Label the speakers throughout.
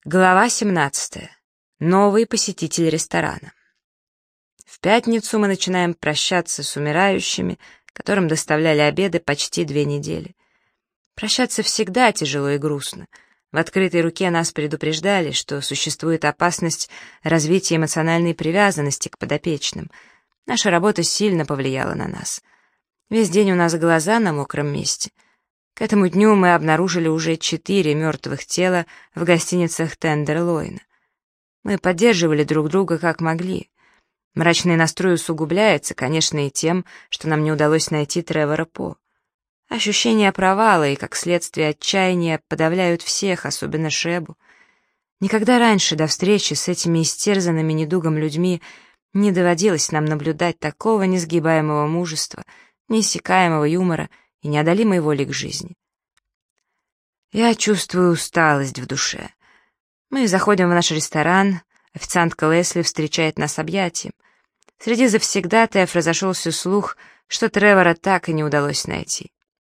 Speaker 1: Глава 17. Новый посетитель ресторана. В пятницу мы начинаем прощаться с умирающими, которым доставляли обеды почти 2 недели. Прощаться всегда тяжело и грустно. В открытой руке нас предупреждали, что существует опасность развития эмоциональной привязанности к подопечным. Наша работа сильно повлияла на нас. Весь день у нас глаза на мокром месте. К этому дню мы обнаружили уже 4 мертвых тела в гостиницах Тендерлойна. Мы поддерживали друг друга как могли. Мрачный настрой усугубляется, конечно, и тем, что нам не удалось найти Тревора По. Ощущения провала и, как следствие, отчаяния подавляют всех, особенно Шебу. Никогда раньше, до встречи с этими истерзанными недугом людьми, не доводилось нам наблюдать такого несгибаемого мужества, неиссякаемого юмора и неодолимой воли к жизни. Я чувствую усталость в душе. Мы заходим в наш ресторан, официантка Лесли встречает нас объятием. Среди завсегдатаев разошелся слух, что Тревора так и не удалось найти.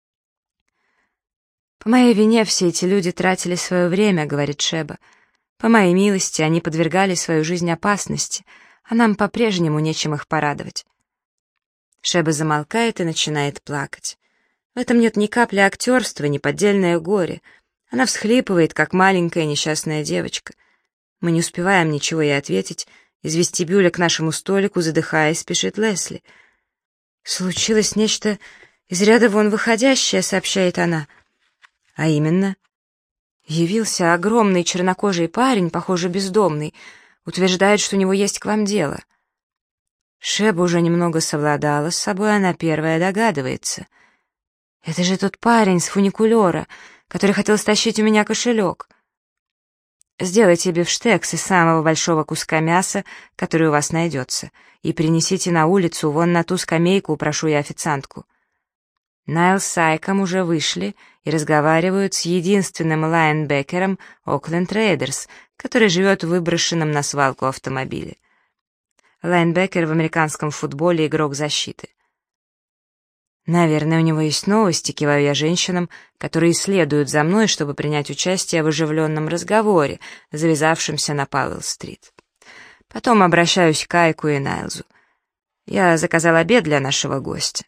Speaker 1: «По моей вине все эти люди тратили свое время», — говорит Шеба. «По моей милости они подвергали свою жизнь опасности, а нам по-прежнему нечем их порадовать». Шеба замолкает и начинает плакать. В этом нет ни капли актерства, ни поддельное горе. Она всхлипывает, как маленькая несчастная девочка. Мы не успеваем ничего ей ответить. Из вестибюля к нашему столику, задыхаясь, спешит Лесли. «Случилось нечто из ряда вон выходящее», — сообщает она. «А именно?» «Явился огромный чернокожий парень, похоже, бездомный. Утверждает, что у него есть к вам дело». Шеба уже немного совладала с собой, она первая догадывается. «Это же тот парень с фуникулера, который хотел стащить у меня кошелек. Сделайте бифштекс из самого большого куска мяса, который у вас найдется, и принесите на улицу, вон на ту скамейку, прошу я официантку». Найл с Сайком уже вышли и разговаривают с единственным лайнбекером Окленд Рейдерс, который живет в выброшенном на свалку автомобиле. Лайнбекер в американском футболе — игрок защиты. «Наверное, у него есть новости», — киваю я женщинам, которые следуют за мной, чтобы принять участие в оживленном разговоре, завязавшемся на Пауэлл-стрит. Потом обращаюсь к Айку и Найлзу. Я заказал обед для нашего гостя.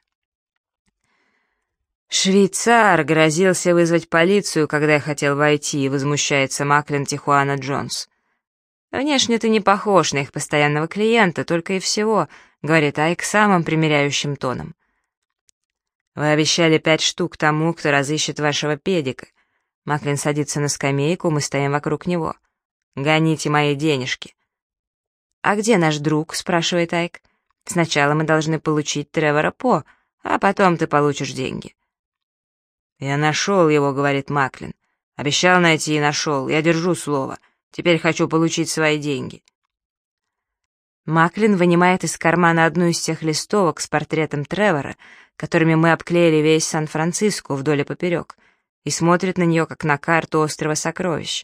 Speaker 1: «Швейцар грозился вызвать полицию, когда я хотел войти», — возмущается Маклин Тихуана Джонс. «Внешне ты не похож на их постоянного клиента, только и всего», — говорит Айк самым примиряющим тоном. «Вы обещали 5 штук тому, кто разыщет вашего педика». Маклин садится на скамейку, мы стоим вокруг него. «Гоните мои денежки». «А где наш друг?» — спрашивает Айк. «Сначала мы должны получить Тревора По, а потом ты получишь деньги». «Я нашел его», — говорит Маклин. «Обещал найти и нашел. Я держу слово. Теперь хочу получить свои деньги». Маклин вынимает из кармана одну из тех листовок с портретом Тревора, которыми мы обклеили весь Сан-Франциско вдоль и поперек, и смотрит на нее, как на карту острова сокровищ.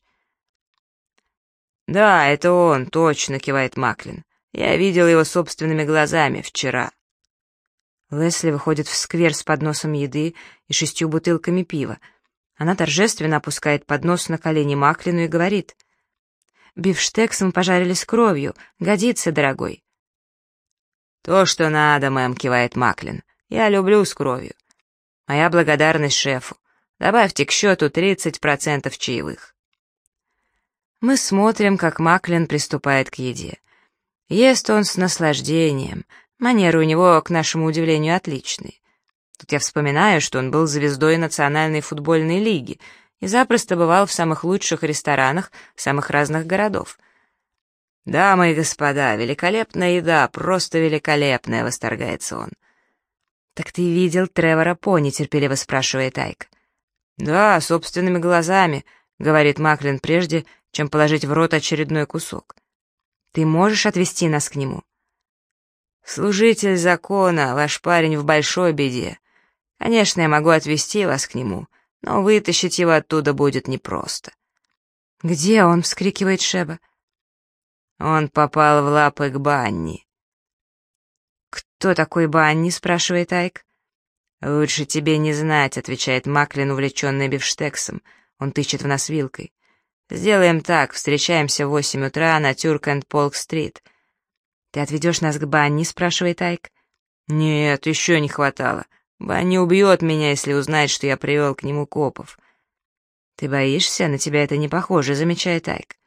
Speaker 1: «Да, это он, точно», — кивает Маклин. «Я видел его собственными глазами вчера». Лесли выходит в сквер с подносом еды и 6 бутылками пива. Она торжественно опускает поднос на колени Маклину и говорит: «Бифштекс мы пожарили с кровью. Годится, дорогой». «То, что надо, мэм», — кивает Маклин. «Я люблю с кровью. Моя благодарность шефу. Добавьте к счету 30% чаевых». Мы смотрим, как Маклин приступает к еде. Ест он с наслаждением. Манеры у него, к нашему удивлению, отличные. Тут я вспоминаю, что он был звездой Национальной футбольной лиги и запросто бывал в самых лучших ресторанах самых разных городов. «Дамы и господа, великолепная еда, просто великолепная», — восторгается он. «Так ты видел Тревора По?» — нетерпеливо спрашивает Айк. «Да, собственными глазами», — говорит Маклин прежде, чем положить в рот очередной кусок. «Ты можешь отвезти нас к нему?» «Служитель закона, ваш парень в большой беде. Конечно, я могу отвезти вас к нему, но вытащить его оттуда будет непросто». «Где он?» — вскрикивает Шеба. «Он попал в лапы к Банни». «Кто такой Банни?» — спрашивает Айк. «Лучше тебе не знать», — отвечает Маклин, увлеченный бифштексом. Он тычет в нас вилкой. Сделаем так, встречаемся в 8 утра на Тюрк-энд-Полк-стрит». «Ты отведешь нас к Банни?» — спрашивает Айк. «Нет, еще не хватало. Банни убьет меня, если узнает, что я привел к нему копов». «Ты боишься? На тебя это не похоже», — замечает Айк.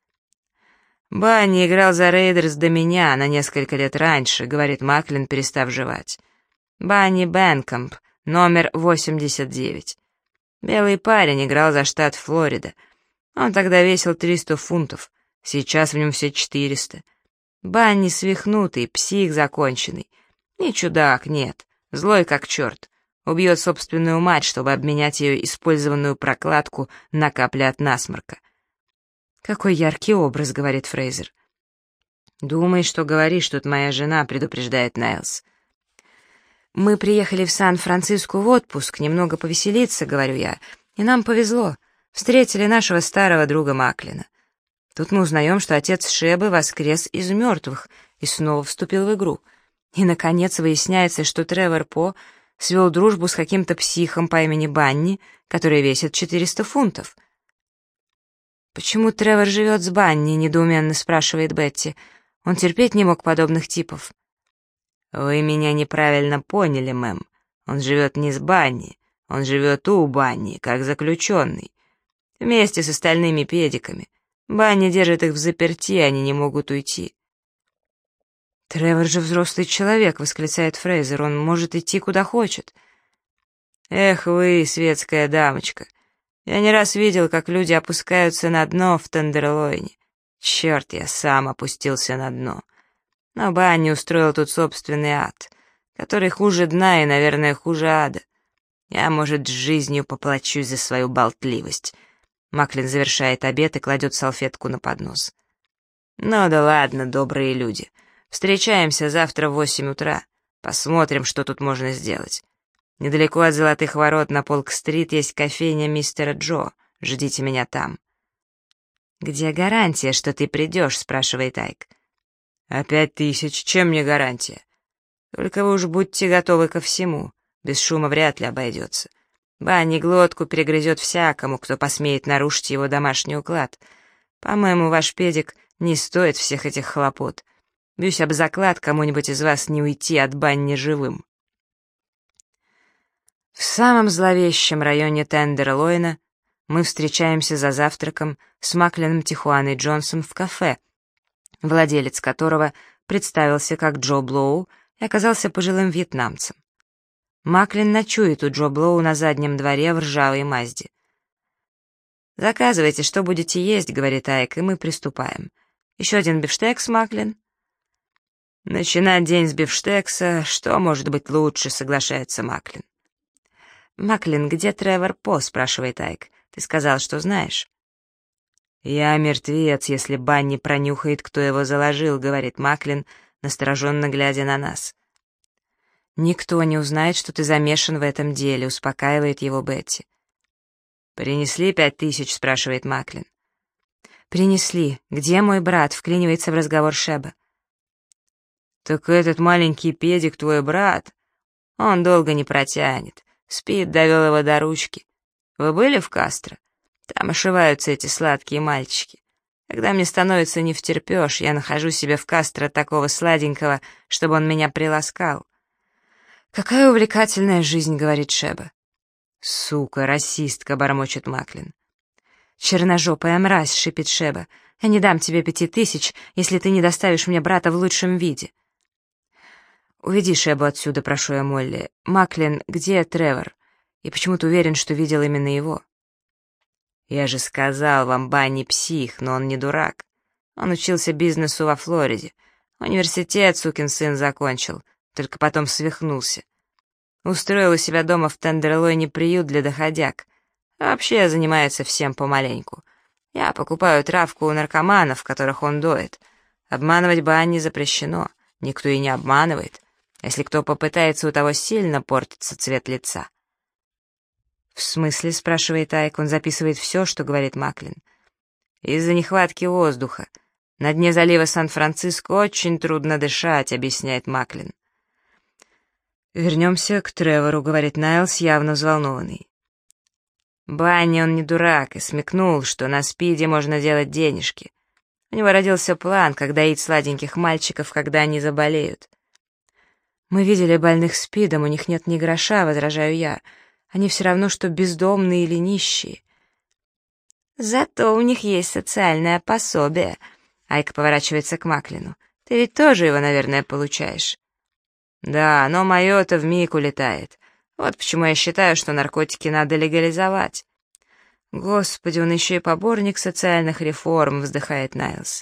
Speaker 1: «Банни играл за Рейдерс до меня на несколько лет раньше», — говорит Маклин, перестав жевать. «Банни Бенкомп, номер 89. Белый парень, играл за штат Флорида. Он тогда весил 300 фунтов, сейчас в нем все 400. Банни свихнутый, псих законченный. Не чудак, нет, злой как черт. Убьет собственную мать, чтобы обменять ее использованную прокладку на капли от насморка». «Какой яркий образ», — говорит Фрейзер. «Думай, что говоришь, тут моя жена», — предупреждает Найлс. «Мы приехали в Сан-Франциско в отпуск, немного повеселиться», — говорю я, — «и нам повезло. Встретили нашего старого друга Маклина. Тут мы узнаем, что отец Шебы воскрес из мертвых и снова вступил в игру. И, наконец, выясняется, что Тревор По свел дружбу с каким-то психом по имени Банни, который весит 400 фунтов». «Почему Тревор живет с Банни?» — недоуменно спрашивает Бетти. «Он терпеть не мог подобных типов». «Вы меня неправильно поняли, мэм. Он живет не с Банни, он живет у Банни, как заключенный. Вместе с остальными педиками. Банни держит их взаперти, они не могут уйти». «Тревор же взрослый человек», — восклицает Фрейзер, — «он может идти куда хочет». «Эх вы, светская дамочка, я не раз видел, как люди опускаются на дно в Тендерлойне. Черт, я сам опустился на дно. Но Банни устроил тут собственный ад, который хуже дна и, наверное, хуже ада. Я, может, с жизнью поплачусь за свою болтливость». Маклин завершает обед и кладет салфетку на поднос. «Ну да ладно, добрые люди. Встречаемся завтра в 8 утра. Посмотрим, что тут можно сделать. Недалеко от Золотых ворот на Полк-стрит есть кофейня мистера Джо. Ждите меня там». «Где гарантия, что ты придешь?» — спрашивает Айк. «А 5000, чем мне гарантия? Только вы уж будьте готовы ко всему. Без шума вряд ли обойдется. Банни глотку перегрызет всякому, кто посмеет нарушить его домашний уклад. По-моему, ваш педик не стоит всех этих хлопот. Бьюсь об заклад, кому-нибудь из вас не уйти от Банни живым». В самом зловещем районе Тендерлойна мы встречаемся за завтраком с Маклином Тихуаной Джонсом в кафе, владелец которого представился как Джо Блоу и оказался пожилым вьетнамцем. Маклин ночует у Джо Блоу на заднем дворе в ржавой Мазде. «Заказывайте, что будете есть», — говорит Айк, — и мы приступаем. «Еще один бифштекс, Маклин?» «Начинать день с бифштекса, что может быть лучше», — соглашается Маклин. «Маклин, где Тревор По?» — спрашивает Айк. «Ты сказал, что знаешь». «Я мертвец, если Банни пронюхает, кто его заложил», — говорит Маклин, настороженно глядя на нас. «Никто не узнает, что ты замешан в этом деле», — успокаивает его Бетти. «Принесли 5000?» — спрашивает Маклин. «Принесли. Где мой брат?» — вклинивается в разговор Шеба. «Так этот маленький педик твой брат? Он долго не протянет. Спит, довел его до ручки. Вы были в Кастро? Там ошиваются эти сладкие мальчики. Когда мне становится невтерпеж, я нахожу себе в Кастро такого сладенького, чтобы он меня приласкал». «Какая увлекательная жизнь», — говорит Шеба. «Сука, расистка», — бормочет Маклин. «Черножопая мразь», — шипит Шеба. «Я не дам тебе 5000, если ты не доставишь мне брата в лучшем виде». «Уведи Шебу отсюда», — прошу я Молли. «Маклин, где Тревор? И почему ты уверен, что видел именно его?» «Я же сказал вам, Банни псих, но он не дурак. Он учился бизнесу во Флориде. Университет, сукин сын, закончил, только потом свихнулся. Устроил у себя дома в Тендерлойне приют для доходяг. А вообще занимается всем помаленьку. Я покупаю травку у наркоманов, которых он доит. Обманывать Банни запрещено, никто и не обманывает. Если кто попытается, у того сильно портится цвет лица». «В смысле?» — спрашивает Айк. Он записывает все, что говорит Маклин. «Из-за нехватки воздуха. На дне залива Сан-Франциско очень трудно дышать», — объясняет Маклин. «Вернемся к Тревору», — говорит Найлс, явно взволнованный. Банни он не дурак и смекнул, что на спиде можно делать денежки. У него родился план, как доить сладеньких мальчиков, когда они заболеют. «Мы видели больных спидом, у них нет ни гроша», — возражаю я. «Они все равно, что бездомные или нищие». «Зато у них есть социальное пособие», — Айк поворачивается к Маклину. «Ты ведь тоже его, наверное, получаешь». «Да, но мое-то вмиг улетает. Вот почему я считаю, что наркотики надо легализовать». «Господи, он еще и поборник социальных реформ», — вздыхает Найлз.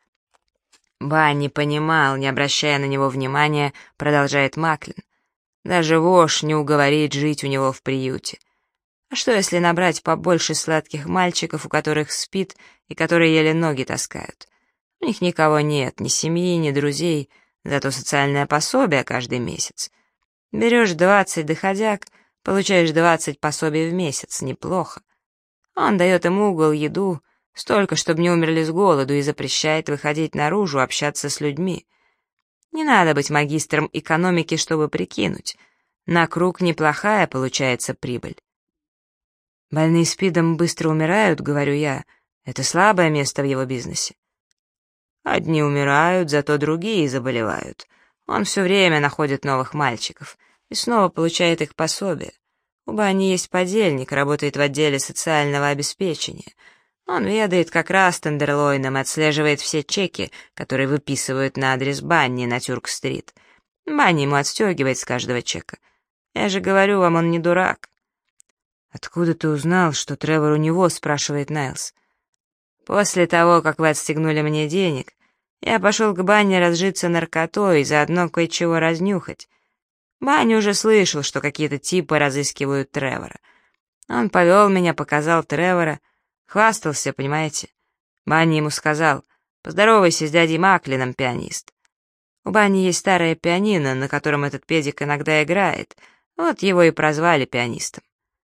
Speaker 1: Банни понимал, не обращая на него внимания, продолжает Маклин. Даже вошь не уговорит жить у него в приюте. А что, если набрать побольше сладких мальчиков, у которых спит и которые еле ноги таскают? У них никого нет, ни семьи, ни друзей, зато социальное пособие каждый месяц. Берешь 20 доходяг, получаешь 20 пособий в месяц, неплохо. Он дает им угол, еду, столько, чтобы не умерли с голоду, и запрещает выходить наружу, общаться с людьми. Не надо быть магистром экономики, чтобы прикинуть. На круг неплохая получается прибыль. «Больные СПИДом быстро умирают», — говорю я. «Это слабое место в его бизнесе». «Одни умирают, зато другие заболевают. Он все время находит новых мальчиков и снова получает их пособие. У Банни есть подельник, работает в отделе социального обеспечения. Он ведает как раз Тендерлойном и отслеживает все чеки, которые выписывают на адрес Банни на Тюрк-стрит. Банни ему отстегивает с каждого чека. Я же говорю вам, он не дурак». «Откуда ты узнал, что Тревор у него?» — спрашивает Найлз. «После того, как вы отстегнули мне денег, я пошел к Банни разжиться наркотой и заодно кое-чего разнюхать. Банни уже слышал, что какие-то типы разыскивают Тревора. Он повел меня, показал Тревора, хвастался, понимаете. Банни ему сказал: «Поздоровайся с дядей Маклином, пианист». У Банни есть старое пианино, на котором этот педик иногда играет, вот его и прозвали пианистом.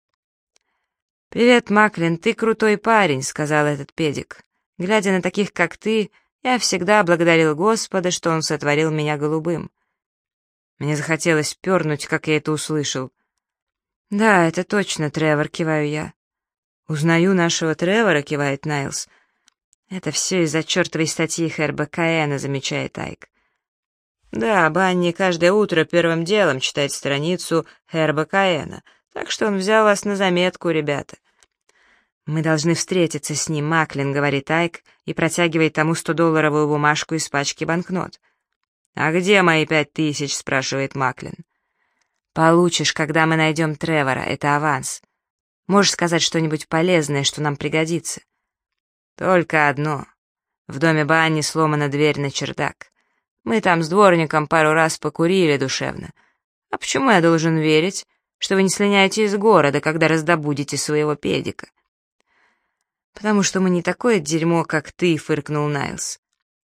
Speaker 1: «Привет, Маклин, ты крутой парень», — сказал этот педик. «Глядя на таких, как ты, я всегда благодарил Господа, что он сотворил меня голубым». Мне захотелось пернуть, как я это услышал. «Да, это точно, Тревор», — киваю я. «Узнаю нашего Тревора», — кивает Найлз. «Это все из-за чертовой статьи Херба Коэна», — замечает Айк. «Да, Банни каждое утро первым делом читает страницу Херба Коэна, так что он взял вас на заметку, ребята». «Мы должны встретиться с ним, Маклин», — говорит Айк и протягивает тому 100-долларовую бумажку из пачки банкнот. «А где мои 5000?» — спрашивает Маклин. «Получишь, когда мы найдем Тревора, это аванс. Можешь сказать что-нибудь полезное, что нам пригодится?» «Только одно. В доме Банни сломана дверь на чердак. Мы там с дворником пару раз покурили душевно. А почему я должен верить, что вы не слиняете из города, когда раздобудете своего педика?» «Потому что мы не такое дерьмо, как ты», — фыркнул Найлз.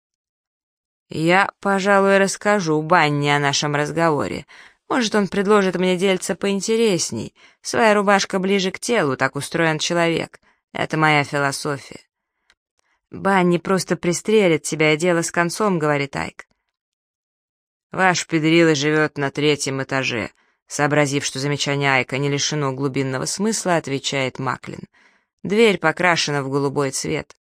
Speaker 1: «Я, пожалуй, расскажу Банни о нашем разговоре. Может, он предложит мне дельце поинтересней. Своя рубашка ближе к телу, так устроен человек. Это моя философия». «Банни просто пристрелит тебя, и дело с концом», — говорит Айк. «Ваш педрила живет на 3-м этаже», — сообразив, что замечание Айка не лишено глубинного смысла, отвечает Маклин. «Дверь покрашена в голубой цвет».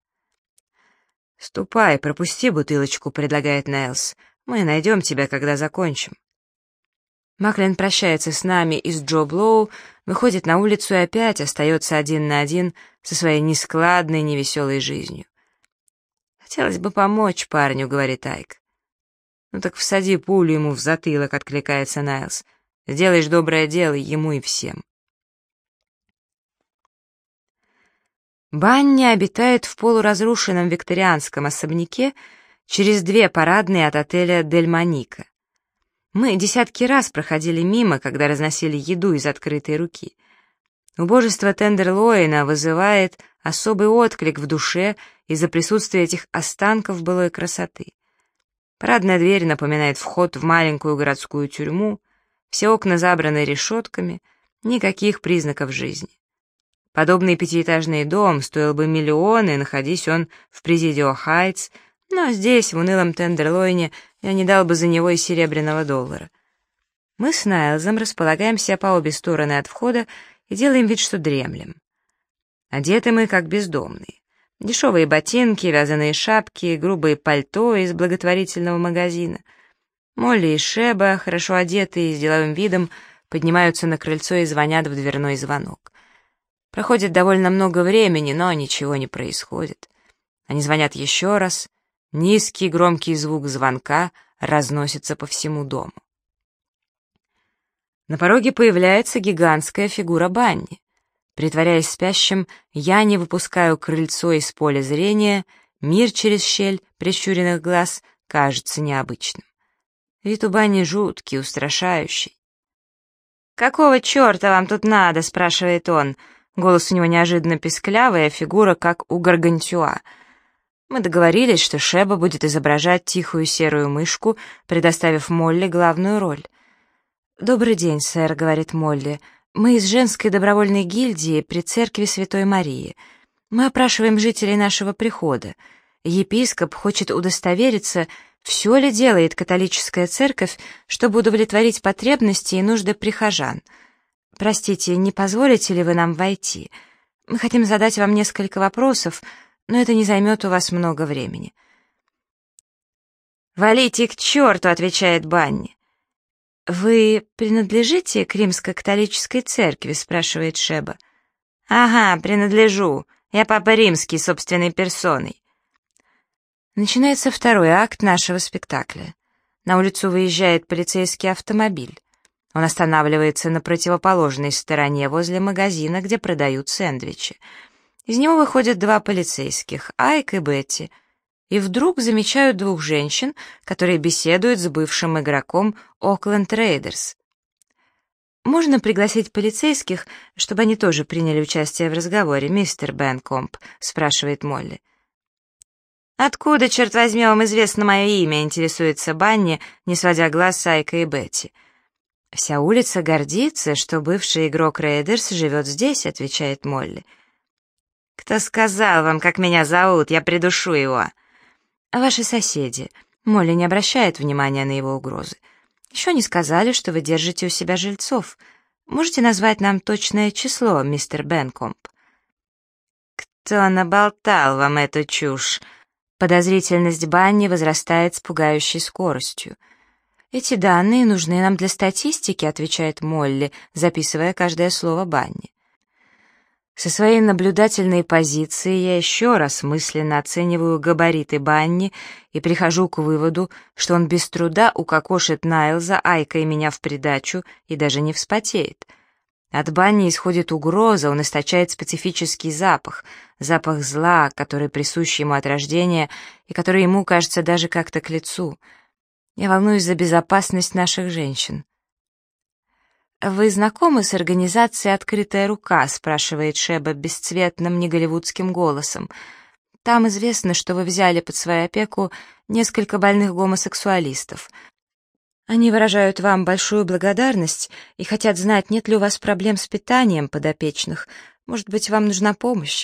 Speaker 1: «Ступай, пропусти бутылочку», — предлагает Найлз. «Мы найдем тебя, когда закончим». Маклин прощается с нами и с Джо Блоу, выходит на улицу и опять остается один на один со своей нескладной, невеселой жизнью. «Хотелось бы помочь парню», — говорит Айк. «Ну так всади пулю ему в затылок», — откликается Найлз. «Сделаешь доброе дело ему и всем». Банни обитает в полуразрушенном викторианском особняке через 2 парадные от отеля «Дель Моника». Мы десятки раз проходили мимо, когда разносили еду из открытой руки. Убожество Тендерлойна вызывает особый отклик в душе из-за присутствия этих останков былой красоты. Парадная дверь напоминает вход в маленькую городскую тюрьму, все окна забраны решетками, никаких признаков жизни. Подобный 5-этажный дом стоил бы миллионы, находись он в Президио Хайтс, но здесь, в унылом Тендерлойне, я не дал бы за него и серебряного доллара. Мы с Найлзом располагаемся по обе стороны от входа и делаем вид, что дремлем. Одеты мы как бездомные. Дешевые ботинки, вязаные шапки, грубые пальто из благотворительного магазина. Молли и Шеба, хорошо одетые и с деловым видом, поднимаются на крыльцо и звонят в дверной звонок. Проходит довольно много времени, но ничего не происходит. Они звонят еще раз. Низкий громкий звук звонка разносится по всему дому. На пороге появляется гигантская фигура Банни. Притворяясь спящим, я не выпускаю крыльцо из поля зрения, мир через щель прищуренных глаз кажется необычным. Вид у Банни жуткий, устрашающий. «Какого черта вам тут надо?» — спрашивает он. Голос у него неожиданно писклявый, а фигура как у Гаргантюа. Мы договорились, что Шеба будет изображать тихую серую мышку, предоставив Молли главную роль. «Добрый день, сэр», — говорит Молли. «Мы из женской добровольной гильдии при церкви Святой Марии. Мы опрашиваем жителей нашего прихода. Епископ хочет удостовериться, все ли делает католическая церковь, чтобы удовлетворить потребности и нужды прихожан. Простите, не позволите ли вы нам войти? Мы хотим задать вам несколько вопросов, но это не займет у вас много времени». «Валите к черту», — отвечает Банни. «Вы принадлежите к римско-католической церкви?» — спрашивает Шеба. «Ага, принадлежу. Я папа римский собственной персоной». Начинается второй акт нашего спектакля. На улицу выезжает полицейский автомобиль. Он останавливается на противоположной стороне возле магазина, где продают сэндвичи. Из него выходят два полицейских, Айк и Бетти, и вдруг замечают двух женщин, которые беседуют с бывшим игроком Окленд Рейдерс. «Можно пригласить полицейских, чтобы они тоже приняли участие в разговоре, мистер Бенкомп?» — спрашивает Молли. «Откуда, черт возьми, вам известно мое имя?» — интересуется Банни, не сводя глаз с Айка и Бетти. «Вся улица гордится, что бывший игрок Рейдерс живет здесь», — отвечает Молли. «Кто сказал вам, как меня зовут? Я придушу его». «Ваши соседи». Молли не обращает внимания на его угрозы. «Еще не сказали, что вы держите у себя жильцов. Можете назвать нам точное число, мистер Бенкомп?» «Кто наболтал вам эту чушь?» Подозрительность Банни возрастает с пугающей скоростью. «Эти данные нужны нам для статистики», — отвечает Молли, записывая каждое слово Банни. Со своей наблюдательной позиции я еще раз мысленно оцениваю габариты Банни и прихожу к выводу, что он без труда укокошит Найлза, Айка и меня в придачу и даже не вспотеет. От Банни исходит угроза, он источает специфический запах, запах зла, который присущ ему от рождения и который ему кажется даже как-то к лицу. Я волнуюсь за безопасность наших женщин. «Вы знакомы с организацией «Открытая рука»?» — спрашивает Шеба бесцветным, неголливудским голосом. «Там известно, что вы взяли под свою опеку несколько больных гомосексуалистов. Они выражают вам большую благодарность и хотят знать, нет ли у вас проблем с питанием подопечных. Может быть, вам нужна помощь?»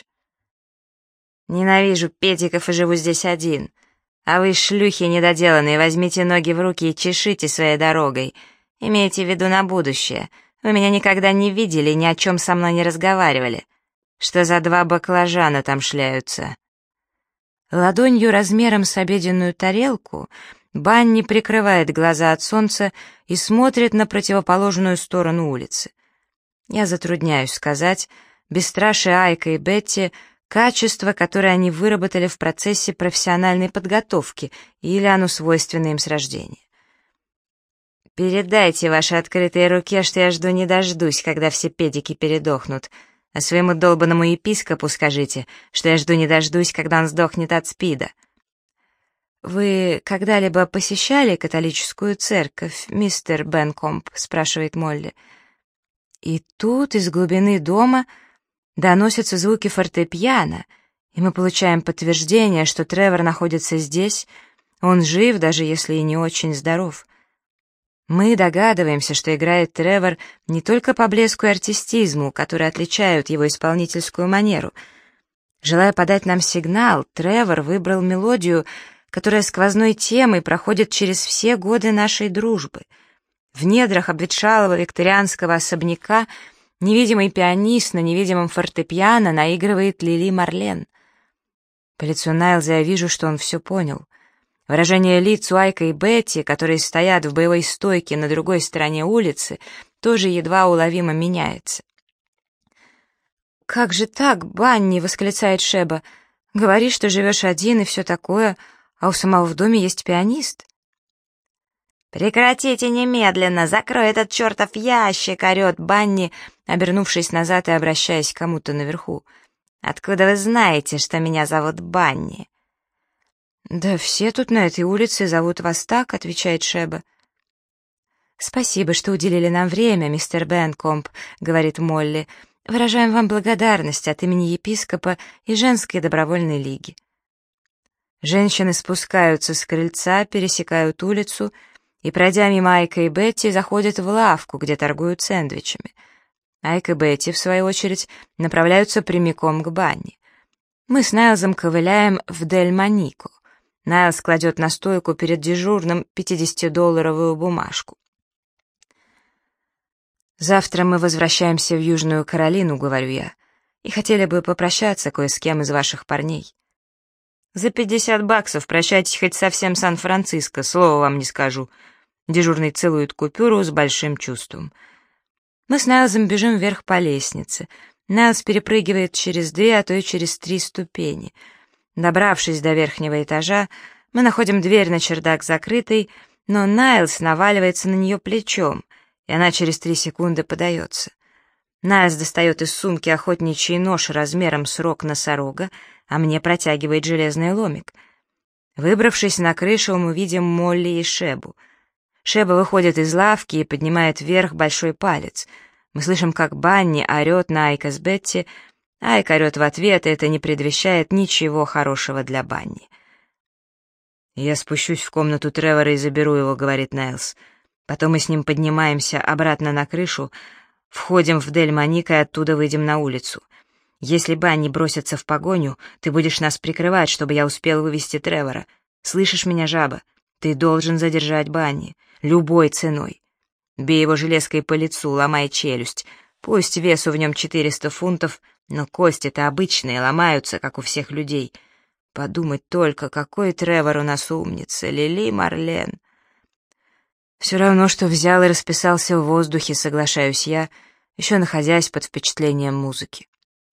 Speaker 1: «Ненавижу педиков и живу здесь один. А вы, шлюхи недоделанные, возьмите ноги в руки и чешите своей дорогой. Имейте в виду на будущее. Вы меня никогда не видели, ни о чем со мной не разговаривали. Что за два баклажана там шляются?» Ладонью размером с обеденную тарелку Банни прикрывает глаза от солнца и смотрит на противоположную сторону улицы. Я затрудняюсь сказать, бесстрашие Айка и Бетти — качество, которое они выработали в процессе профессиональной подготовки, или оно свойственно им с рождения. «Передайте вашей открытой руке, что я жду не дождусь, когда все педики передохнут, а своему долбанному епископу скажите, что я жду не дождусь, когда он сдохнет от СПИДа». «Вы когда-либо посещали католическую церковь, мистер Бенкомп?» — спрашивает Молли. И тут из глубины дома доносятся звуки фортепиано, и мы получаем подтверждение, что Тревор находится здесь, он жив, даже если и не очень здоров. Мы догадываемся, что играет Тревор не только по блеску и артистизму, которые отличают его исполнительскую манеру. Желая подать нам сигнал, Тревор выбрал мелодию, которая сквозной темой проходит через все годы нашей дружбы. В недрах обветшалого викторианского особняка Невидимый пианист на невидимом фортепиано наигрывает Лили Марлен. По лицу Найлза я вижу, что он все понял. Выражение лиц у Айка и Бетти, которые стоят в боевой стойке на другой стороне улицы, тоже едва уловимо меняется. «Как же так, Банни?» — восклицает Шеба. «Говоришь, что живешь один и все такое, а у самого в доме есть пианист».
Speaker 2: «Прекратите немедленно! Закрой этот чертов ящик!» — орет Банни, обернувшись назад и обращаясь к кому-то наверху. «Откуда вы знаете, что меня зовут Банни?»
Speaker 1: «Да все тут на этой улице зовут вас так», — отвечает Шеба. «Спасибо, что уделили нам время, мистер Бенкомп», — говорит Молли. «Выражаем вам благодарность от имени епископа и женской добровольной лиги». Женщины спускаются с крыльца, пересекают улицу и, пройдя мимо Айка и Бетти, заходят в лавку, где торгуют сэндвичами. Айк и Бетти, в свою очередь, направляются прямиком к Банни. Мы с Найлзом ковыляем в Дель Манико. Найлз кладет на стойку перед дежурным 50-долларовую бумажку. «Завтра мы возвращаемся в Южную Каролину», — говорю я, «и хотели бы попрощаться кое с кем из ваших парней». «За $50 прощайтесь хоть со всем Сан-Франциско, слова вам не скажу». Дежурный целует купюру с большим чувством. Мы с Найлзом бежим вверх по лестнице. Найлз перепрыгивает через 2, а то и через 3 ступени. Добравшись до верхнего этажа, мы находим дверь на чердак закрытой, но Найлз наваливается на нее плечом, и она через 3 секунды подается. Найлз достает из сумки охотничий нож размером с рог носорога, а мне протягивает железный ломик. Выбравшись на крышу, мы видим Молли и Шебу. Шеба выходит из лавки и поднимает вверх большой палец. Мы слышим, как Банни орет на Айка с Бетти. Айк орет в ответ, и это не предвещает ничего хорошего для Банни. «Я спущусь в комнату Тревора и заберу его», — говорит Найлз. «Потом мы с ним поднимаемся обратно на крышу, входим в Дель Манико и оттуда выйдем на улицу. Если Банни бросится в погоню, ты будешь нас прикрывать, чтобы я успел вывести Тревора. Слышишь меня, жаба? Ты должен задержать Банни. Любой ценой. Бей его железкой по лицу, ломай челюсть. Пусть весу в нем 400 фунтов, но кости-то обычные, ломаются, как у всех людей. Подумать только, какой Тревор у нас умница, Лили Марлен». Все равно, что взял и расписался в воздухе, соглашаюсь я, еще находясь под впечатлением музыки.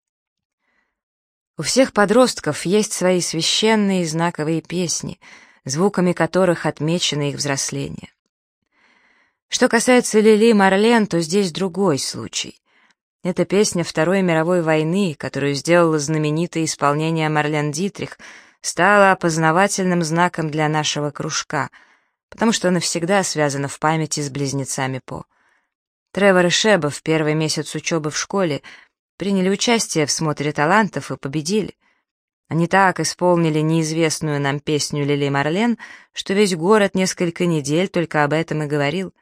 Speaker 1: У всех подростков есть свои священные и знаковые песни, звуками которых отмечено их взросление. Что касается Лили Марлен, то здесь другой случай. Это песня Второй мировой войны, которую сделала знаменитое исполнение Марлен Дитрих, стала опознавательным знаком для нашего кружка, потому что навсегда связана в памяти с близнецами По. Тревор и Шеба в первый месяц учебы в школе приняли участие в смотре талантов и победили. Они так исполнили неизвестную нам песню Лили Марлен, что весь город несколько недель только об этом и говорил.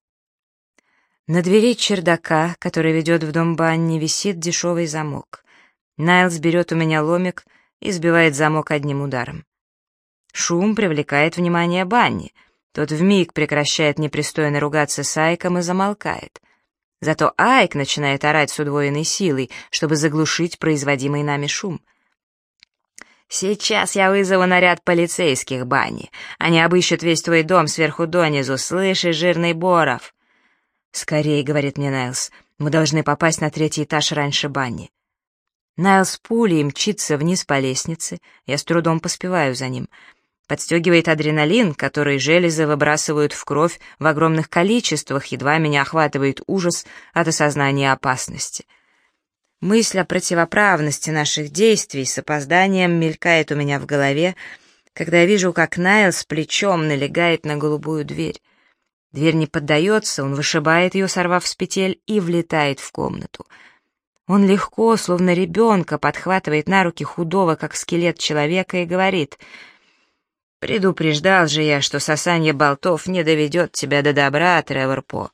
Speaker 1: На двери чердака, который ведет в дом Банни, висит дешевый замок. Найлз берет у меня ломик и сбивает замок одним ударом. Шум привлекает внимание Банни. Тот вмиг прекращает непристойно ругаться с Айком и замолкает. Зато Айк начинает орать с удвоенной силой, чтобы заглушить производимый нами шум. «Сейчас я вызову наряд полицейских, Банни. Они обыщут весь твой дом сверху донизу, слышишь, жирный Боров?» «Скорей», — говорит мне Найлз, — «мы должны попасть на 3-й этаж раньше Банни». Найлз пулей мчится вниз по лестнице, я с трудом поспеваю за ним. Подстегивает адреналин, который железы выбрасывают в кровь в огромных количествах, едва меня охватывает ужас от осознания опасности. Мысль о противоправности наших действий с опозданием мелькает у меня в голове, когда я вижу, как Найлз плечом налегает на голубую дверь. Дверь не поддается, он вышибает ее, сорвав с петель, и влетает в комнату. Он легко, словно ребенка, подхватывает на руки худого, как скелет человека, и говорит: «Предупреждал же я, что сосанье болтов не доведет тебя до добра, Тревор По».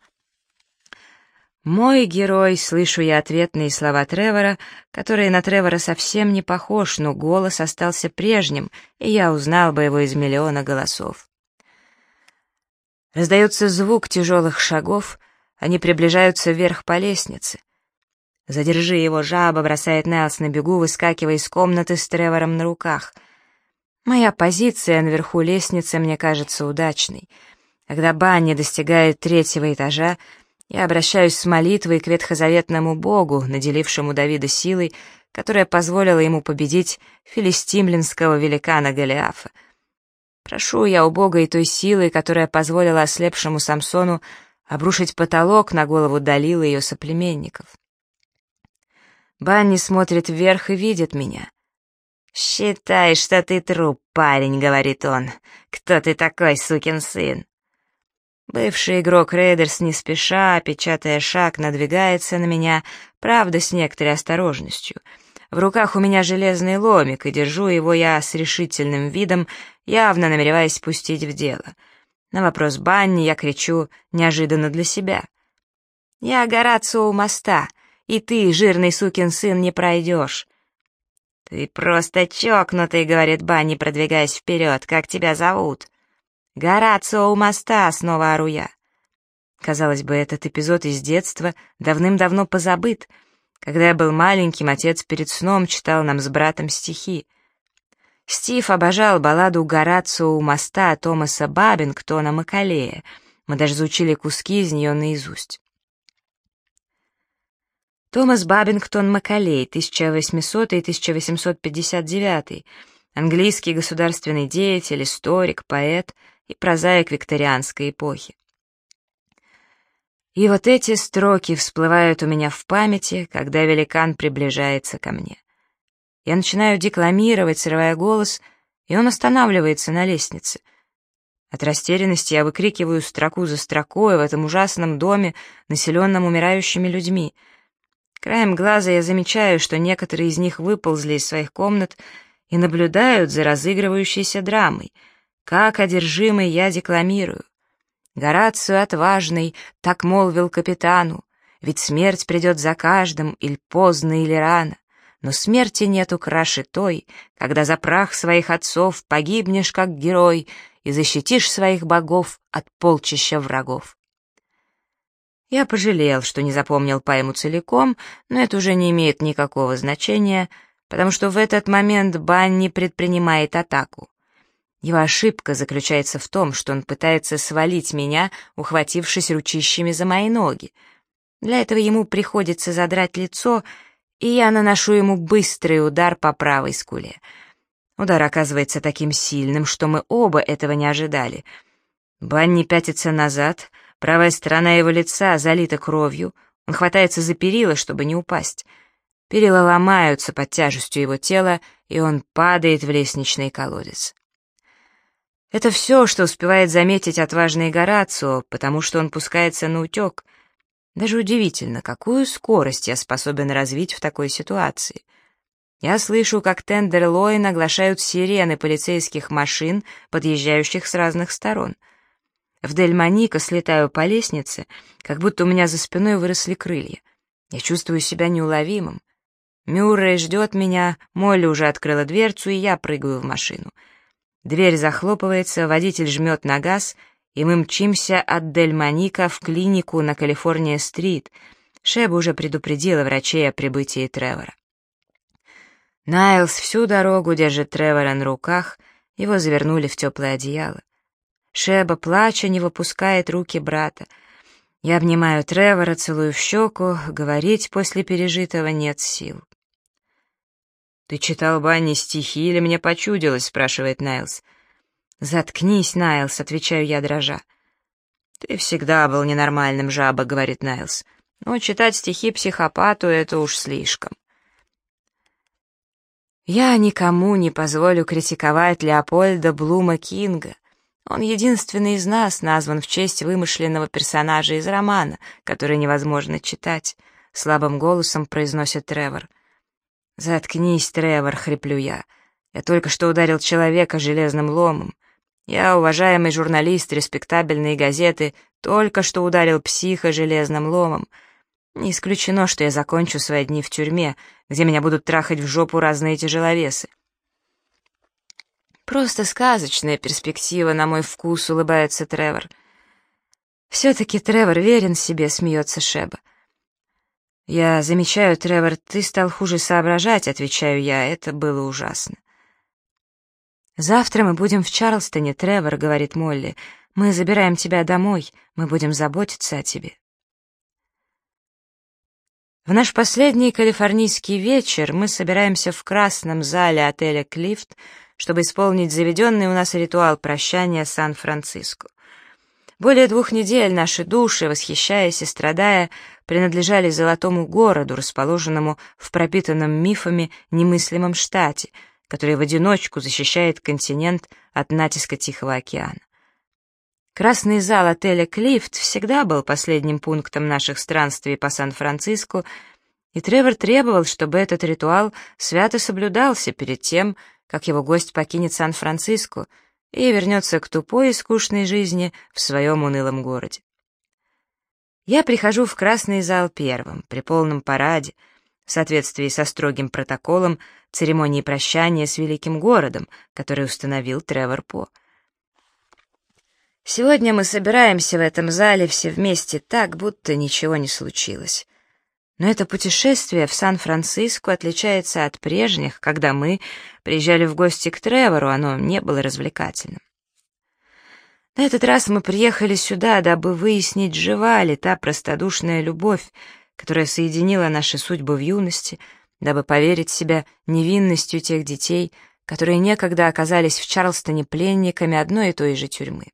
Speaker 1: «Мой герой», — слышу я ответные слова Тревора, который на Тревора совсем не похож, но голос остался прежним, и я узнал бы его из миллиона голосов. Раздается звук тяжелых шагов, они приближаются вверх по лестнице. «Задержи его, жаба!» — бросает Найлс на бегу, выскакивая из комнаты с Тревором на руках. Моя позиция наверху лестницы мне кажется удачной. Когда Банни достигает 3-го этажа, я обращаюсь с молитвой к ветхозаветному Богу, наделившему Давида силой, которая позволила ему победить филистимлинского великана Голиафа. Прошу я у Бога и той силы, которая позволила ослепшему Самсону обрушить потолок на голову Далилы и ее соплеменников. Банни смотрит вверх и видит меня. «Считай, что ты труп, парень», — говорит он. «Кто ты такой, сукин сын?» Бывший игрок Рейдерс не спеша, печатая шаг, надвигается на меня, правда, с некоторой осторожностью. В руках у меня железный ломик, и держу его я с решительным видом, явно намереваясь пустить в дело. На вопрос Банни я кричу неожиданно для себя. «Я Горацио у моста, и ты, жирный сукин сын, не пройдешь». «Ты просто чокнутый», — говорит Банни, продвигаясь вперед. «Как тебя зовут?» «Горацио у моста», — снова ору я. Казалось бы, этот эпизод из детства давным-давно позабыт. Когда я был маленьким, отец перед сном читал нам с братом стихи. Стив обожал балладу «Горацио у моста» Томаса Бабингтона Маккалея. Мы даже заучили куски из нее наизусть. Томас Бабингтон Маккалей, 1800-1859, английский государственный деятель, историк, поэт и прозаик викторианской эпохи. И вот эти строки всплывают у меня в памяти, когда великан приближается ко мне. Я начинаю декламировать, срывая голос, и он останавливается на лестнице. От растерянности я выкрикиваю строку за строкой в этом ужасном доме, населенном умирающими людьми. Краем глаза я замечаю, что некоторые из них выползли из своих комнат и наблюдают за разыгрывающейся драмой. Как одержимый я декламирую. Горацио отважный так молвил капитану, ведь смерть придет за каждым, или поздно, или рано. Но смерти нету краше той, когда за прах своих отцов погибнешь как герой и защитишь своих богов от полчища врагов. Я пожалел, что не запомнил поэму целиком, но это уже не имеет никакого значения, потому что в этот момент Банни предпринимает атаку. Его ошибка заключается в том, что он пытается свалить меня, ухватившись ручищами за мои ноги. Для этого ему приходится задрать лицо, и я наношу ему быстрый удар по правой скуле. Удар оказывается таким сильным, что мы оба этого не ожидали. Банни пятится назад, правая сторона его лица залита кровью, он хватается за перила, чтобы не упасть. Перила ломаются под тяжестью его тела, и он падает в лестничный колодец. Это все, что успевает заметить отважный Горацио, потому что он пускается наутек. Даже удивительно, какую скорость я способен развить в такой ситуации. Я слышу, как Тендерлойн оглашают сирены полицейских машин, подъезжающих с разных сторон. В Дель-Монико слетаю по лестнице, как будто у меня за спиной выросли крылья. Я чувствую себя неуловимым. Мюррей ждет меня, Молли уже открыла дверцу, и я прыгаю в машину. Дверь захлопывается, водитель жмет на газ, и мы мчимся от Дель-Монико в клинику на Калифорния-стрит. Шеба уже предупредила врачей о прибытии Тревора. Найлс всю дорогу держит Тревора на руках, его завернули в теплое одеяло. Шеба, плача, не выпускает руки брата. Я обнимаю Тревора, целую в щеку, говорить после пережитого нет сил. «Ты читал, Банни, стихи или мне почудилось?» — спрашивает Найлс. «Заткнись, Найлс», — отвечаю я, дрожа. «Ты всегда был ненормальным, жаба», — говорит Найлс. «Но читать стихи психопату — это уж слишком». Я никому не позволю критиковать Леопольда Блума Кинга. Он единственный из нас назван в честь вымышленного персонажа из романа, который невозможно читать, — слабым голосом произносит Тревор. «Заткнись, Тревор», — хриплю я. «Я только что ударил человека железным ломом. Я, уважаемый журналист респектабельной газеты, только что ударил психа железным ломом. Не исключено, что я закончу свои дни в тюрьме, где меня будут трахать в жопу разные тяжеловесы». «Просто сказочная перспектива, на мой вкус», — улыбается Тревор. «Все-таки Тревор верен себе», — смеется Шеба. «Я замечаю, Тревор, ты стал хуже соображать», — отвечаю я, — «это было ужасно». «Завтра мы будем в Чарльстоне, Тревор», — говорит Молли. «Мы забираем тебя домой, мы будем заботиться о тебе». В наш последний калифорнийский вечер мы собираемся в красном зале отеля «Клифт», чтобы исполнить заведенный у нас ритуал прощания с Сан-Франциско. Более 2 недель наши души, восхищаясь и страдая, принадлежали золотому городу, расположенному в пропитанном мифами немыслимом штате, который в одиночку защищает континент от натиска Тихого океана. Красный зал отеля «Клифт» всегда был последним пунктом наших странствий по Сан-Франциско, и Тревор требовал, чтобы этот ритуал свято соблюдался перед тем, как его гость покинет Сан-Франциско и вернется к тупой и скучной жизни в своем унылом городе. Я прихожу в красный зал первым, при полном параде, в соответствии со строгим протоколом церемонии прощания с великим городом, который установил Тревор По. Сегодня мы собираемся в этом зале все вместе так, будто ничего не случилось. Но это путешествие в Сан-Франциско отличается от прежних, когда мы приезжали в гости к Тревору, оно не было развлекательным. На этот раз мы приехали сюда, дабы выяснить, жива ли та простодушная любовь, которая соединила наши судьбы в юности, дабы поверить себя невинностью тех детей, которые некогда оказались в Чарльстоне пленниками одной и той же тюрьмы.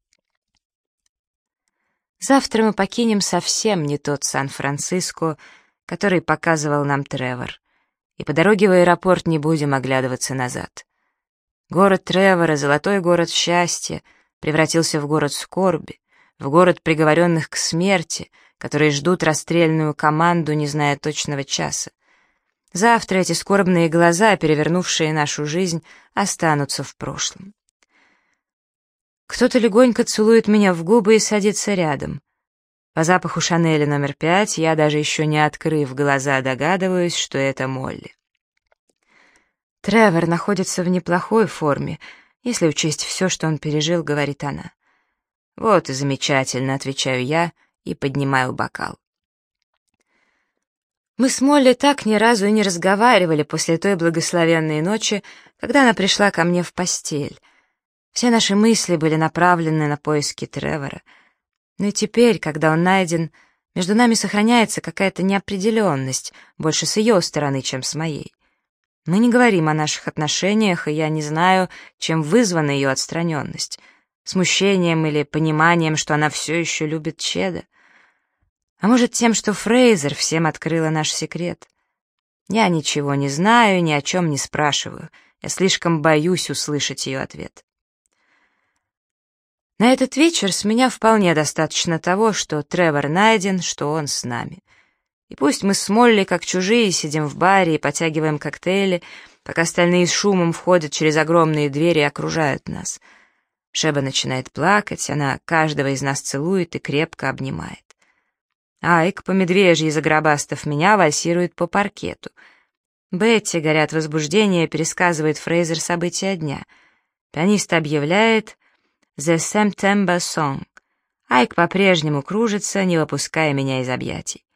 Speaker 1: Завтра мы покинем совсем не тот Сан-Франциско, который показывал нам Тревор, и по дороге в аэропорт не будем оглядываться назад. Город Тревора, золотой город счастья, превратился в город скорби, в город приговоренных к смерти, которые ждут расстрельную команду, не зная точного часа. Завтра эти скорбные глаза, перевернувшие нашу жизнь, останутся в прошлом. Кто-то легонько целует меня в губы и садится рядом. По запаху Шанеля номер 5 я, даже еще не открыв глаза, догадываюсь, что это Молли. «Тревор находится в неплохой форме, если учесть все, что он пережил», — говорит она. «Вот и замечательно», — отвечаю я и поднимаю бокал. Мы с Молли так ни разу и не разговаривали после той благословенной ночи, когда она пришла ко мне в постель. Все наши мысли были направлены на поиски Тревора. Но и теперь, когда он найден, между нами сохраняется какая-то неопределенность, больше с ее стороны, чем с моей. Мы не говорим о наших отношениях, и я не знаю, чем вызвана ее отстраненность. Смущением или пониманием, что она все еще любит Чеда. А может, тем, что Фрейзер всем открыла наш секрет. Я ничего не знаю и ни о чем не спрашиваю. Я слишком боюсь услышать ее ответ. На этот вечер с меня вполне достаточно того, что Тревор найден, что он с нами. И пусть мы с Молли, как чужие, сидим в баре и потягиваем коктейли, пока остальные с шумом входят через огромные двери и окружают нас. Шеба начинает плакать, она каждого из нас целует и крепко обнимает. Айк, по медвежьи загробастав меня, вальсирует по паркету. Бетти, горя от возбуждения, пересказывает Фрейзер события дня. Пианист объявляет «The September Song». Айк по-прежнему кружится, не выпуская меня из объятий.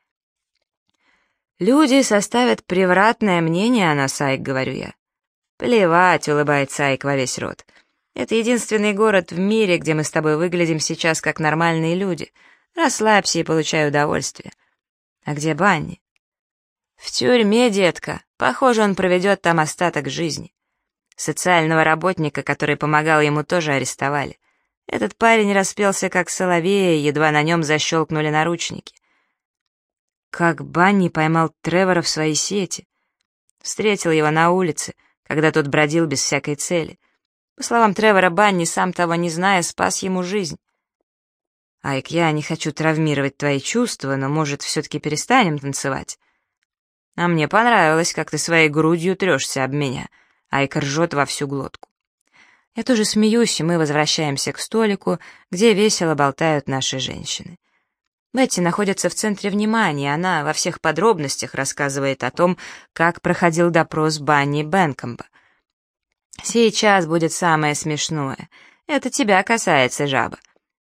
Speaker 1: «Люди составят превратное мнение о нас, Айк», — говорю я. «Плевать», — улыбается Айк во весь рот. «Это единственный город в мире, где мы с тобой выглядим сейчас как нормальные люди. Расслабься и получай удовольствие». «А где Банни?» «В тюрьме, детка. Похоже, он проведет там остаток жизни. Социального работника, который помогал ему, тоже арестовали. Этот парень распелся как соловей, едва на нем защелкнули наручники». Как Банни поймал Тревора в свои сети. Встретил его на улице, когда тот бродил без всякой цели. По словам Тревора, Банни, сам того не зная, спас ему жизнь. «Айк, я не хочу травмировать твои чувства, но, может, все-таки перестанем танцевать?» «А мне понравилось, как ты своей грудью трешься об меня». Айк ржет во всю глотку. Я тоже смеюсь, и мы возвращаемся к столику, где весело болтают наши женщины. Бетти находится в центре внимания, она во всех подробностях рассказывает о том, как проходил допрос Банни Бенкомба. «Сейчас будет самое смешное. Это тебя касается, жаба.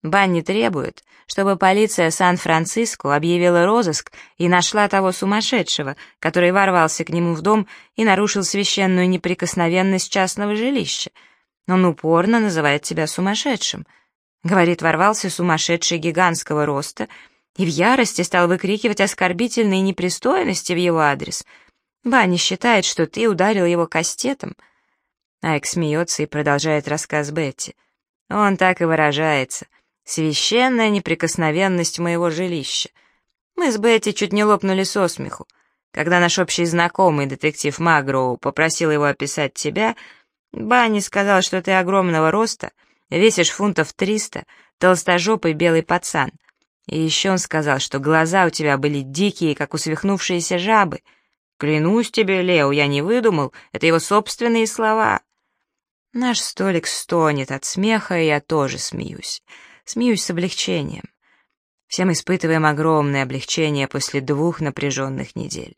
Speaker 2: Банни требует, чтобы полиция Сан-Франциско объявила розыск и нашла того сумасшедшего, который ворвался к нему в дом и нарушил священную неприкосновенность частного жилища. Он упорно называет тебя сумасшедшим. Говорит, ворвался сумасшедший гигантского роста и в ярости стал выкрикивать оскорбительные непристойности в его адрес. Банни считает, что ты ударил его кастетом. Айк смеется и продолжает рассказ Бетти. Он так и выражается. Священная неприкосновенность моего жилища. Мы с Бетти чуть не лопнули со смеху. Когда наш общий знакомый, детектив Магроу, попросил его описать тебя, Банни сказал, что ты огромного роста, весишь фунтов 300, толстожопый белый пацан. И еще он сказал, что глаза у тебя были дикие, как у свихнувшиеся жабы. Клянусь тебе, Лео, я не выдумал, это его собственные слова. Наш столик стонет от смеха, и я тоже смеюсь. Смеюсь с облегчением. Все мы испытываем огромное облегчение после 2 напряженных недель.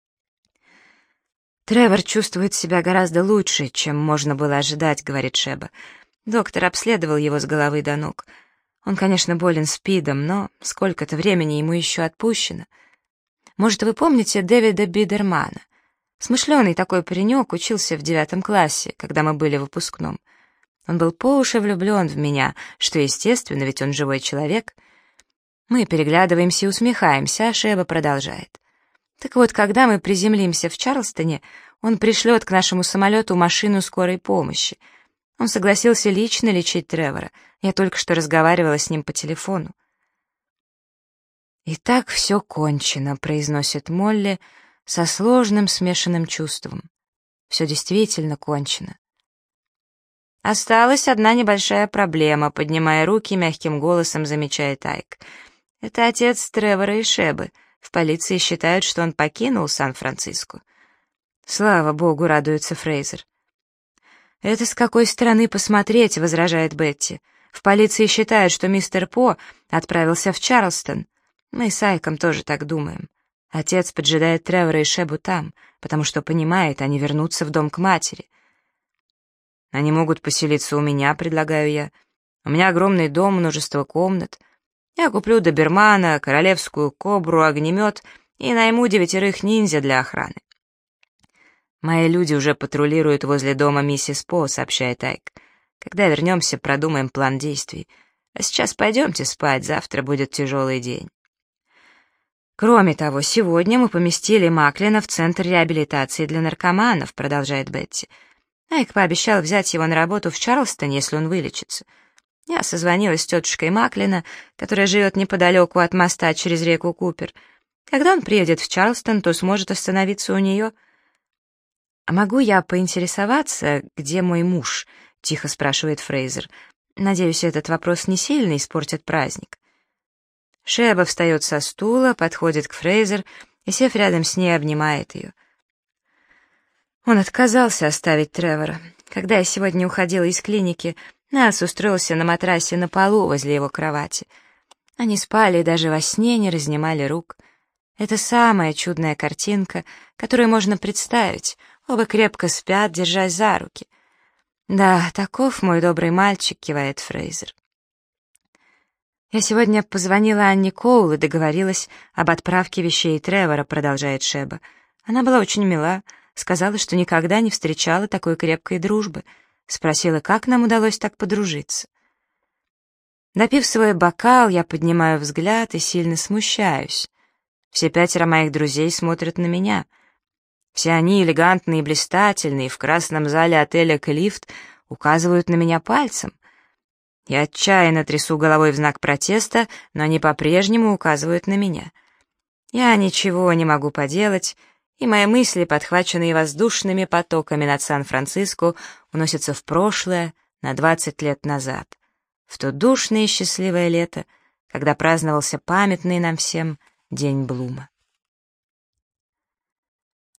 Speaker 2: «Тревор чувствует себя гораздо лучше, чем можно было ожидать», — говорит Шеба. Доктор обследовал его с головы до ног. Он, конечно, болен СПИДом, но сколько-то времени ему еще отпущено. Может, вы помните Дэвида Бидермана? Смышленый такой паренек, учился в 9 классе, когда мы были в выпускном. Он был по уши влюблен в меня, что естественно, ведь он живой человек. Мы переглядываемся и усмехаемся, а Шеба продолжает. Так вот, когда мы приземлимся в Чарльстоне, он пришлет к нашему самолету машину скорой помощи. Он согласился лично лечить Тревора. Я только что разговаривала с ним по телефону. «И так все кончено», — произносит Молли со сложным смешанным чувством. Все действительно кончено. «Осталась одна небольшая проблема», — поднимая руки, мягким голосом замечает Айк. «Это отец Тревора и Шебы. В полиции считают, что он покинул Сан-Франциско». «Слава богу», — радуется Фрейзер. «Это с какой стороны посмотреть», — возражает Бетти. «В полиции считают, что мистер По отправился в Чарльстон. Мы с Айком тоже так думаем. Отец поджидает Тревора и Шебу там, потому что понимает, они вернутся в дом к матери». «Они могут поселиться у меня», — предлагаю я. «У меня огромный дом, множество комнат. Я куплю добермана, королевскую кобру, огнемет и найму 9 ниндзя для охраны». «Мои люди уже патрулируют возле дома миссис По», — сообщает Айк. «Когда вернемся, продумаем план действий. А сейчас пойдемте спать, завтра будет тяжелый день». «Кроме того, сегодня мы поместили Маклина в центр реабилитации для наркоманов», — продолжает Бетти. Айк пообещал взять его на работу в Чарльстоне, если он вылечится. Я созвонилась с тетушкой Маклина, которая живет неподалеку от моста через реку Купер. Когда он приедет в Чарльстон, то сможет остановиться у нее. «А могу я поинтересоваться, где мой муж?» — тихо спрашивает Фрейзер. «Надеюсь, этот вопрос не сильно испортит праздник». Шеба встает со стула, подходит к Фрейзер и, сев рядом с ней, обнимает ее. Он отказался оставить Тревора. Когда я сегодня уходила из клиники, Нас устроился на матрасе на полу возле его кровати. Они спали и даже во сне не разнимали рук. Это самая чудная картинка, которую можно представить. Оба крепко спят, держась за руки. «Да, таков мой добрый мальчик», — кивает Фрейзер. «Я сегодня позвонила Анне Коул и договорилась об отправке вещей Тревора», — продолжает Шеба. «Она была очень мила, сказала, что никогда не встречала такой крепкой дружбы. Спросила, как нам удалось так подружиться. Допив свой бокал, я поднимаю взгляд и сильно смущаюсь. Все 5 моих друзей смотрят на меня. Все они элегантные и блистательные, в красном зале отеля «Клифт» указывают на меня пальцем. Я отчаянно трясу головой в знак протеста, но они по-прежнему указывают на меня. Я ничего не могу поделать, и мои мысли, подхваченные воздушными потоками над Сан-Франциско, уносятся в прошлое на 20 лет назад, в то душное и счастливое лето, когда праздновался памятный нам всем День Блума.